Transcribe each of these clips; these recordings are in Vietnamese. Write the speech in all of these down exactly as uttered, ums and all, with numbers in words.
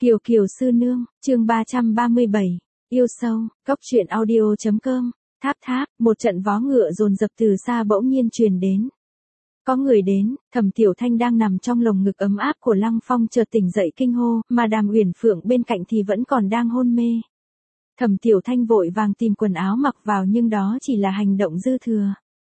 Kiều Kiều sư nương, chương ba trăm ba mươi bảy, yêu sâu, cốc truyện audio chấm com, tháp tháp, một trận vó ngựa dồn dập từ xa bỗng nhiên truyền đến. Có người đến, Thẩm Tiểu Thanh đang nằm trong lồng ngực ấm áp của Lăng Phong chợt tỉnh dậy kinh hô, mà Đàm Uyển Phượng bên cạnh thì vẫn còn đang hôn mê. Thẩm Tiểu Thanh vội vàng tìm quần áo mặc vào nhưng đó chỉ là hành động dư thừa.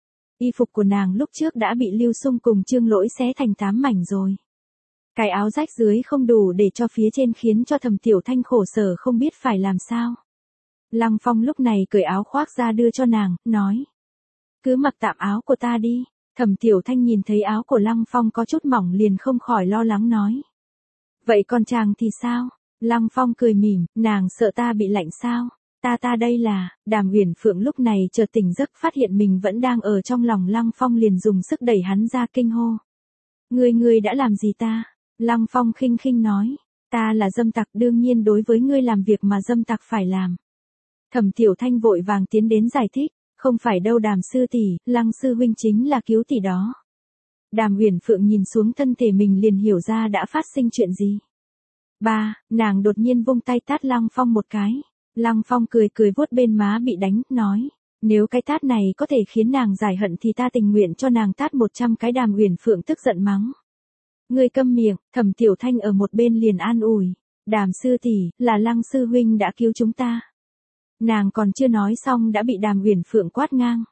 Y phục của nàng lúc trước đã bị Lưu Xung cùng Trương Lỗi xé thành tám mảnh rồi. Cái áo rách dưới không đủ để cho phía trên khiến cho Thẩm Tiểu Thanh khổ sở không biết phải làm sao. Lăng Phong lúc này cởi áo khoác ra đưa cho nàng, nói. Cứ mặc tạm áo của ta đi. Thẩm Tiểu Thanh nhìn thấy áo của Lăng Phong có chút mỏng liền không khỏi lo lắng nói. Vậy còn chàng thì sao? Lăng Phong cười mỉm, nàng sợ ta bị lạnh sao? Ta ta đây là, Đàm Uyển Phượng lúc này chợt tỉnh giấc phát hiện mình vẫn đang ở trong lòng Lăng Phong liền dùng sức đẩy hắn ra kinh hô. Ngươi ngươi đã làm gì ta? Lăng Phong khinh khinh nói, ta là dâm tặc đương nhiên đối với ngươi làm việc mà dâm tặc phải làm. Thẩm Tiểu Thanh vội vàng tiến đến giải thích, không phải đâu Đàm sư tỷ, Lăng sư huynh chính là cứu tỷ đó. Đàm Uyển Phượng nhìn xuống thân thể mình liền hiểu ra đã phát sinh chuyện gì. Ba, nàng đột nhiên vung tay tát Lăng Phong một cái. Lăng Phong cười cười vuốt bên má bị đánh, nói, nếu cái tát này có thể khiến nàng giải hận thì ta tình nguyện cho nàng tát một trăm cái. Đàm Uyển Phượng tức giận mắng. Ngươi câm miệng, Thẩm Tiểu Thanh ở một bên liền an ủi, Đàm sư tỷ, là Lăng sư huynh đã cứu chúng ta. Nàng còn chưa nói xong đã bị Đàm Uyển Phượng quát ngang.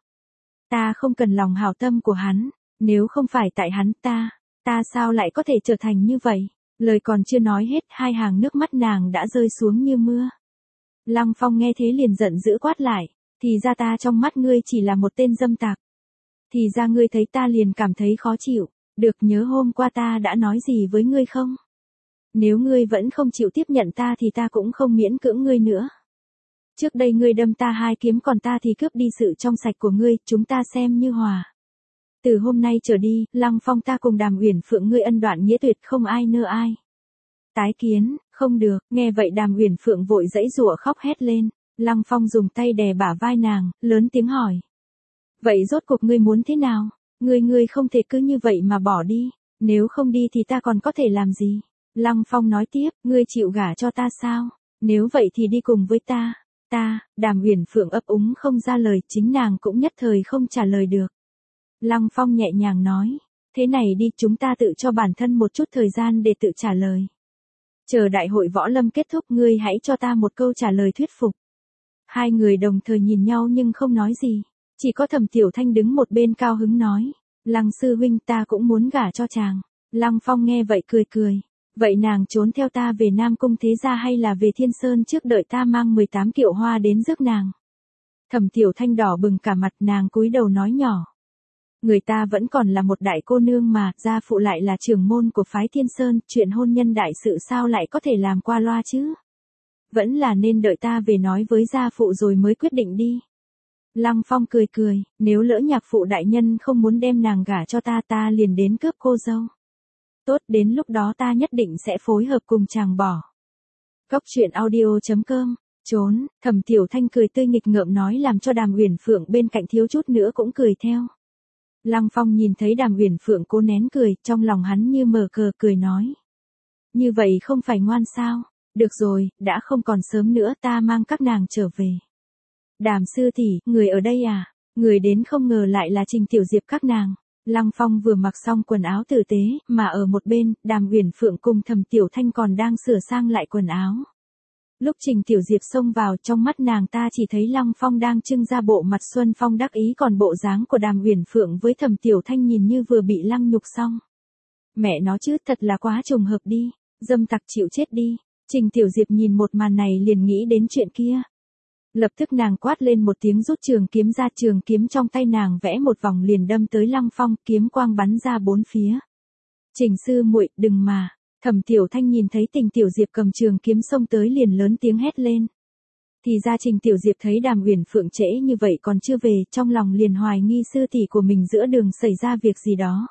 Ta không cần lòng hảo tâm của hắn, nếu không phải tại hắn ta, ta sao lại có thể trở thành như vậy? Lời còn chưa nói hết hai hàng nước mắt nàng đã rơi xuống như mưa. Lăng Phong nghe thế liền giận dữ quát lại, thì ra ta trong mắt ngươi chỉ là một tên dâm tặc. Thì ra ngươi thấy ta liền cảm thấy khó chịu, được nhớ hôm qua ta đã nói gì với ngươi không? Nếu ngươi vẫn không chịu tiếp nhận ta thì ta cũng không miễn cưỡng ngươi nữa. Trước đây ngươi đâm ta hai kiếm còn ta thì cướp đi sự trong sạch của ngươi, chúng ta xem như hòa. Từ hôm nay trở đi, Lăng Phong ta cùng Đàm Uyển Phượng ngươi ân đoạn nghĩa tuyệt không ai nơ ai. Tái kiến, không được, nghe vậy Đàm Uyển Phượng vội giãy giụa khóc hét lên, Lăng Phong dùng tay đè bả vai nàng, lớn tiếng hỏi. Vậy rốt cuộc ngươi muốn thế nào? Ngươi ngươi không thể cứ như vậy mà bỏ đi, nếu không đi thì ta còn có thể làm gì? Lăng Phong nói tiếp, ngươi chịu gả cho ta sao? Nếu vậy thì đi cùng với ta. Ta, Đàm Uyển Phượng ấp úng không ra lời, chính nàng cũng nhất thời không trả lời được. Lăng Phong nhẹ nhàng nói, thế này đi, chúng ta tự cho bản thân một chút thời gian để tự trả lời. Chờ đại hội võ lâm kết thúc ngươi hãy cho ta một câu trả lời thuyết phục. Hai người đồng thời nhìn nhau nhưng không nói gì, chỉ có Thẩm Tiểu Thanh đứng một bên cao hứng nói, Lăng sư huynh ta cũng muốn gả cho chàng. Lăng Phong nghe vậy cười cười. Vậy nàng trốn theo ta về Nam Cung thế gia hay là về Thiên Sơn trước đợi ta mang mười tám kiệu hoa đến rước nàng? Thẩm Tiểu Thanh đỏ bừng cả mặt, nàng cúi đầu nói nhỏ. Người ta vẫn còn là một đại cô nương mà, gia phụ lại là trưởng môn của phái Thiên Sơn, chuyện hôn nhân đại sự sao lại có thể làm qua loa chứ? Vẫn là nên đợi ta về nói với gia phụ rồi mới quyết định đi. Lăng Phong cười cười, nếu lỡ nhạc phụ đại nhân không muốn đem nàng gả cho ta ta liền đến cướp cô dâu. Tốt, đến lúc đó ta nhất định sẽ phối hợp cùng chàng bỏ. Cốc truyện audio chấm com, trốn, Thẩm Tiểu Thanh cười tươi nghịch ngợm nói làm cho Đàm Uyển Phượng bên cạnh thiếu chút nữa cũng cười theo. Lăng Phong nhìn thấy Đàm Uyển Phượng cố nén cười, trong lòng hắn như mở cờ cười nói. Như vậy không phải ngoan sao? Được rồi, đã không còn sớm nữa ta mang các nàng trở về. Đàm sư tỷ, người ở đây à? Người đến không ngờ lại là Trình Tiểu Diệp các nàng. Lăng Phong vừa mặc xong quần áo tử tế, mà ở một bên, Đàm Uyển Phượng cùng Thẩm Tiểu Thanh còn đang sửa sang lại quần áo. Lúc Trình Tiểu Diệp xông vào, trong mắt nàng ta chỉ thấy Lăng Phong đang trưng ra bộ mặt xuân phong đắc ý, còn bộ dáng của Đàm Uyển Phượng với Thẩm Tiểu Thanh nhìn như vừa bị lăng nhục xong. Mẹ nó chứ, thật là quá trùng hợp đi, dâm tặc chịu chết đi. Trình Tiểu Diệp nhìn một màn này liền nghĩ đến chuyện kia. Lập tức nàng quát lên một tiếng rút trường kiếm ra, trường kiếm trong tay nàng vẽ một vòng liền đâm tới Lăng Phong, kiếm quang bắn ra bốn phía. Trình sư muội, đừng mà. Thẩm Tiểu Thanh nhìn thấy Trình Tiểu Diệp cầm trường kiếm xông tới liền lớn tiếng hét lên. Thì ra Trình Tiểu Diệp thấy Đàm Uyển Phượng trễ như vậy còn chưa về, trong lòng liền hoài nghi sư tỷ của mình giữa đường xảy ra việc gì đó.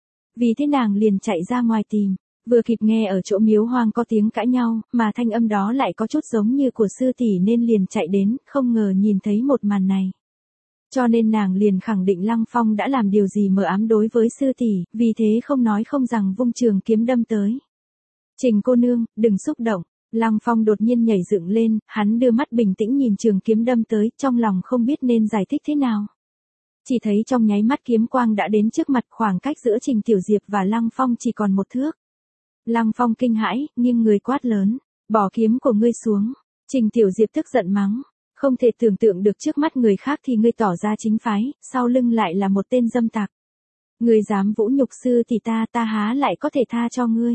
Vì thế nàng liền chạy ra ngoài tìm. Vừa kịp nghe ở chỗ miếu hoang có tiếng cãi nhau, mà thanh âm đó lại có chút giống như của sư tỷ nên liền chạy đến, không ngờ nhìn thấy một màn này. Cho nên nàng liền khẳng định Lăng Phong đã làm điều gì mờ ám đối với sư tỷ, vì thế không nói không rằng vung trường kiếm đâm tới. Trình cô nương, đừng xúc động, Lăng Phong đột nhiên nhảy dựng lên, hắn đưa mắt bình tĩnh nhìn trường kiếm đâm tới, trong lòng không biết nên giải thích thế nào. Chỉ thấy trong nháy mắt kiếm quang đã đến trước mặt, khoảng cách giữa Trình Tiểu Diệp và Lăng Phong chỉ còn một thước. Lăng Phong kinh hãi, nghiêng người quát lớn, bỏ kiếm của ngươi xuống. Trình Tiểu Diệp tức giận mắng, không thể tưởng tượng được trước mắt người khác thì ngươi tỏ ra chính phái, sau lưng lại là một tên dâm tặc. Ngươi dám vũ nhục sư thì ta ta há lại có thể tha cho ngươi.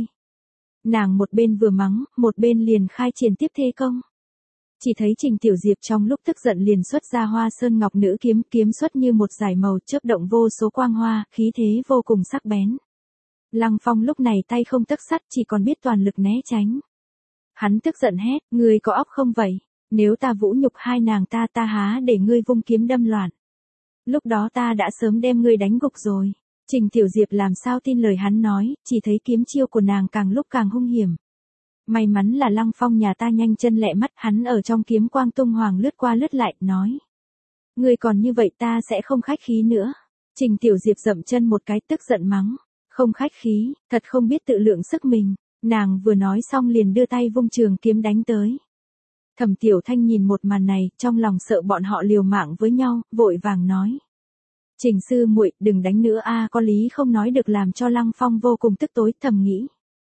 Nàng một bên vừa mắng, một bên liền khai triển tiếp thế công. Chỉ thấy Trình Tiểu Diệp trong lúc tức giận liền xuất ra Hoa Sơn Ngọc Nữ kiếm, kiếm xuất như một dải màu chớp động vô số quang hoa, khí thế vô cùng sắc bén. Lăng Phong lúc này tay không tấc sắt, chỉ còn biết toàn lực né tránh. Hắn tức giận hét, ngươi có óc không vậy? Nếu ta vũ nhục hai nàng ta ta há để ngươi vung kiếm đâm loạn. Lúc đó ta đã sớm đem ngươi đánh gục rồi. Trình Tiểu Diệp làm sao tin lời hắn nói, chỉ thấy kiếm chiêu của nàng càng lúc càng hung hiểm. May mắn là Lăng Phong nhà ta nhanh chân lẹ mắt, hắn ở trong kiếm quang tung hoàng lướt qua lướt lại, nói. Ngươi còn như vậy ta sẽ không khách khí nữa. Trình Tiểu Diệp dậm chân một cái tức giận mắng. Không khách khí, thật không biết tự lượng sức mình. Nàng vừa nói xong liền đưa tay vung trường kiếm đánh tới. Thẩm Tiểu Thanh nhìn một màn này, trong lòng sợ bọn họ liều mạng với nhau, vội vàng nói. Trình sư muội, đừng đánh nữa a, có lý không nói được, làm cho Lăng Phong vô cùng tức tối, thầm nghĩ.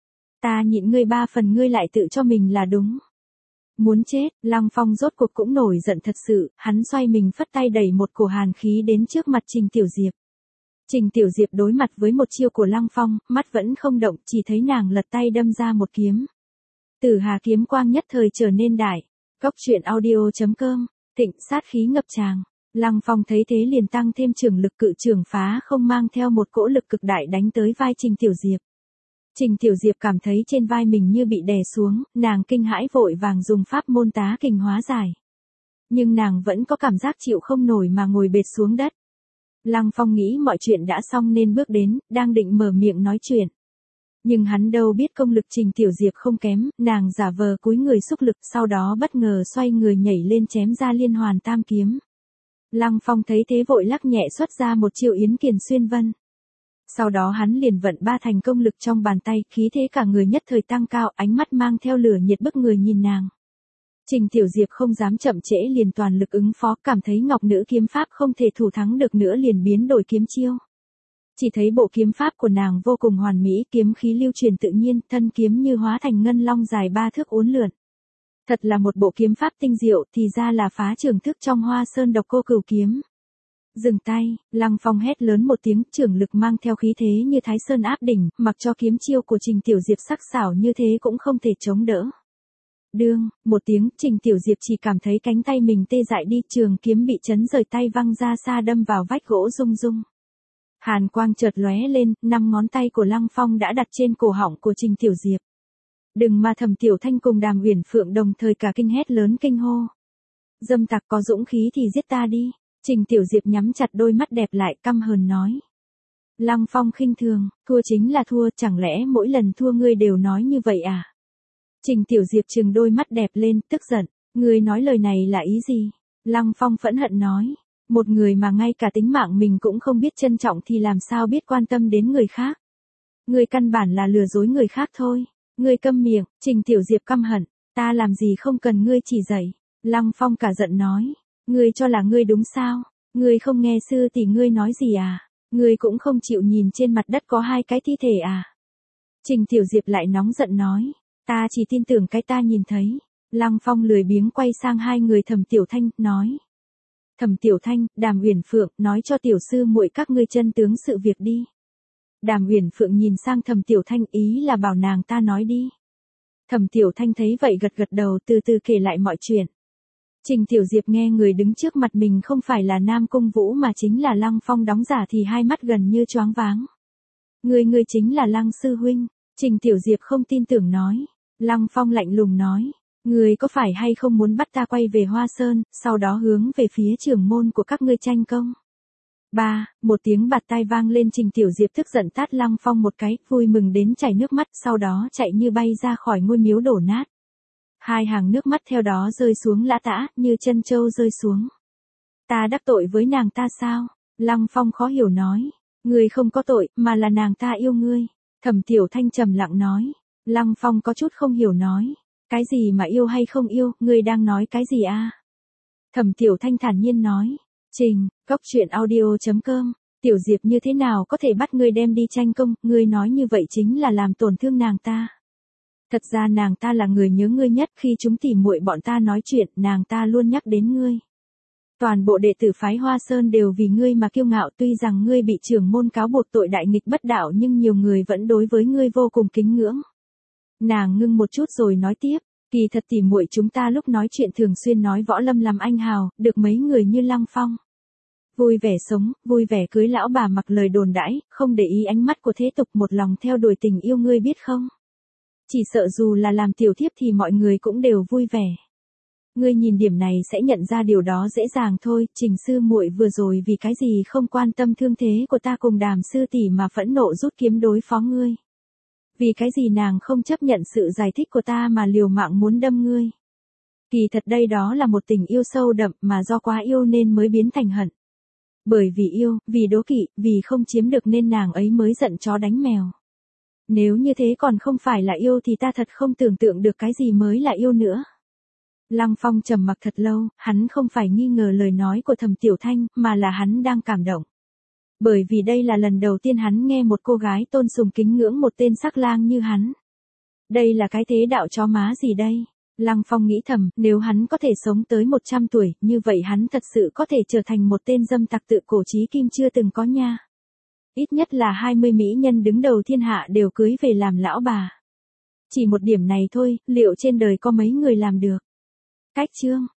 Ta nhịn ngươi ba phần, ngươi lại tự cho mình là đúng. Muốn chết, Lăng Phong rốt cuộc cũng nổi giận thật sự, hắn xoay mình phất tay đẩy một cổ hàn khí đến trước mặt Trình Tiểu Diệp. Trình Tiểu Diệp đối mặt với một chiêu của Lăng Phong, mắt vẫn không động, chỉ thấy nàng lật tay đâm ra một kiếm. Tử Hà kiếm quang nhất thời trở nên đại. Cốc truyện audio chấm com, thịnh sát khí ngập tràn. Lăng Phong thấy thế liền tăng thêm trường lực, cự trường phá không mang theo một cỗ lực cực đại đánh tới vai Trình Tiểu Diệp. Trình Tiểu Diệp cảm thấy trên vai mình như bị đè xuống, nàng kinh hãi vội vàng dùng pháp môn tá kình hóa giải. Nhưng nàng vẫn có cảm giác chịu không nổi mà ngồi bệt xuống đất. Lăng Phong nghĩ mọi chuyện đã xong nên bước đến, đang định mở miệng nói chuyện. Nhưng hắn đâu biết công lực Trình Tiểu Diệp không kém, nàng giả vờ cúi người xúc lực, sau đó bất ngờ xoay người nhảy lên chém ra liên hoàn tam kiếm. Lăng Phong thấy thế vội lắc nhẹ xuất ra một chiêu Yến Kiền Xuyên Vân. Sau đó hắn liền vận ba thành công lực trong bàn tay, khí thế cả người nhất thời tăng cao, ánh mắt mang theo lửa nhiệt bức người nhìn nàng. Trình Tiểu Diệp không dám chậm trễ liền toàn lực ứng phó, cảm thấy Ngọc Nữ kiếm pháp không thể thủ thắng được nữa liền biến đổi kiếm chiêu. Chỉ thấy bộ kiếm pháp của nàng vô cùng hoàn mỹ, kiếm khí lưu truyền tự nhiên, thân kiếm như hóa thành ngân long dài ba thước uốn lượn. Thật là một bộ kiếm pháp tinh diệu, thì ra là phá trường thức trong Hoa Sơn Độc Cô Cửu kiếm. Dừng tay, Lăng Phong hét lớn một tiếng, trưởng lực mang theo khí thế như Thái Sơn áp đỉnh, mặc cho kiếm chiêu của Trình Tiểu Diệp sắc sảo như thế cũng không thể chống đỡ. Đương, một tiếng, Trình Tiểu Diệp chỉ cảm thấy cánh tay mình tê dại đi, trường kiếm bị chấn rời tay văng ra xa đâm vào vách gỗ rung rung. Hàn quang chợt lóe lên, năm ngón tay của Lăng Phong đã đặt trên cổ họng của Trình Tiểu Diệp. Đừng mà Thẩm Tiểu Thanh cùng Đàm Uyển Phượng đồng thời cả kinh hét lớn kinh hô. Dâm tặc, có dũng khí thì giết ta đi. Trình Tiểu Diệp nhắm chặt đôi mắt đẹp lại, căm hờn nói. Lăng Phong khinh thường, thua chính là thua, chẳng lẽ mỗi lần thua ngươi đều nói như vậy à? Trình Tiểu Diệp trừng đôi mắt đẹp lên, tức giận, ngươi nói lời này là ý gì? Lăng Phong phẫn hận nói, một người mà ngay cả tính mạng mình cũng không biết trân trọng thì làm sao biết quan tâm đến người khác? Ngươi căn bản là lừa dối người khác thôi. Ngươi câm miệng. Trình Tiểu Diệp căm hận, ta làm gì không cần ngươi chỉ dạy. Lăng Phong cả giận nói, ngươi cho là ngươi đúng sao? Ngươi không nghe sư tỷ ngươi nói gì à? Ngươi cũng không chịu nhìn trên mặt đất có hai cái thi thể à? Trình Tiểu Diệp lại nóng giận nói, ta chỉ tin tưởng cái ta nhìn thấy. Lăng Phong lười biếng quay sang hai người Thẩm Tiểu Thanh, nói. Thẩm Tiểu Thanh, Đàm Uyển Phượng, nói cho tiểu sư muội các ngươi chân tướng sự việc đi. Đàm Uyển Phượng nhìn sang Thẩm Tiểu Thanh, ý là bảo nàng ta nói đi. Thẩm Tiểu Thanh thấy vậy gật gật đầu, từ từ kể lại mọi chuyện. Trình Tiểu Diệp nghe người đứng trước mặt mình không phải là Nam Cung Vũ mà chính là Lăng Phong đóng giả thì hai mắt gần như choáng váng. Người người chính là Lăng sư huynh. Trình Tiểu Diệp không tin tưởng nói. Lăng Phong lạnh lùng nói, người có phải hay không muốn bắt ta quay về Hoa Sơn, sau đó hướng về phía trưởng môn của các ngươi tranh công? Ba, một tiếng bạt tai vang lên, Trình Tiểu Diệp tức giận tát Lăng Phong một cái, vui mừng đến chảy nước mắt, sau đó chạy như bay ra khỏi ngôi miếu đổ nát. Hai hàng nước mắt theo đó rơi xuống lã tã, như chân trâu rơi xuống. Ta đắc tội với nàng ta sao? Lăng Phong khó hiểu nói, ngươi không có tội, mà là nàng ta yêu ngươi. Thẩm Tiểu Thanh trầm lặng nói. Lăng Phong có chút không hiểu nói, Cái gì mà yêu hay không yêu, ngươi đang nói cái gì a? Thẩm Tiểu Thanh thản nhiên nói. Trình, cốc truyện audio chấm com, Tiểu Diệp như thế nào có thể bắt ngươi đem đi tranh công, ngươi nói như vậy chính là làm tổn thương nàng ta. Thật ra nàng ta là người nhớ ngươi nhất, khi chúng tỉ muội bọn ta nói chuyện, nàng ta luôn nhắc đến ngươi. Toàn bộ đệ tử phái Hoa Sơn đều vì ngươi mà kiêu ngạo, tuy rằng ngươi bị trưởng môn cáo buộc tội đại nghịch bất đạo nhưng nhiều người vẫn đối với ngươi vô cùng kính ngưỡng. Nàng ngưng một chút rồi nói tiếp, kỳ thật tỉ muội chúng ta lúc nói chuyện thường xuyên nói võ lâm làm anh hào, được mấy người như Lăng Phong. Vui vẻ sống, vui vẻ cưới lão bà mặc lời đồn đãi, không để ý ánh mắt của thế tục, một lòng theo đuổi tình yêu, ngươi biết không? Chỉ sợ dù là làm tiểu thiếp thì mọi người cũng đều vui vẻ. Ngươi nhìn điểm này sẽ nhận ra điều đó dễ dàng thôi. Trình sư muội vừa rồi vì cái gì không quan tâm thương thế của ta cùng Đàm sư tỷ mà phẫn nộ rút kiếm đối phó ngươi? Vì cái gì nàng không chấp nhận sự giải thích của ta mà liều mạng muốn đâm ngươi? Kỳ thật đây đó là một tình yêu sâu đậm mà do quá yêu nên mới biến thành hận. Bởi vì yêu, vì đố kỵ, vì không chiếm được nên nàng ấy mới giận chó đánh mèo. Nếu như thế còn không phải là yêu thì ta thật không tưởng tượng được cái gì mới là yêu nữa. Lăng Phong trầm mặc thật lâu, hắn không phải nghi ngờ lời nói của Thẩm Tiểu Thanh, mà là hắn đang cảm động. Bởi vì đây là lần đầu tiên hắn nghe một cô gái tôn sùng kính ngưỡng một tên sắc lang như hắn. Đây là cái thế đạo chó má gì đây? Lăng Phong nghĩ thầm, nếu hắn có thể sống tới một trăm tuổi, như vậy hắn thật sự có thể trở thành một tên dâm tặc tự cổ chí kim chưa từng có nha. Ít nhất là hai mươi mỹ nhân đứng đầu thiên hạ đều cưới về làm lão bà. Chỉ một điểm này thôi, liệu trên đời có mấy người làm được? Cách chương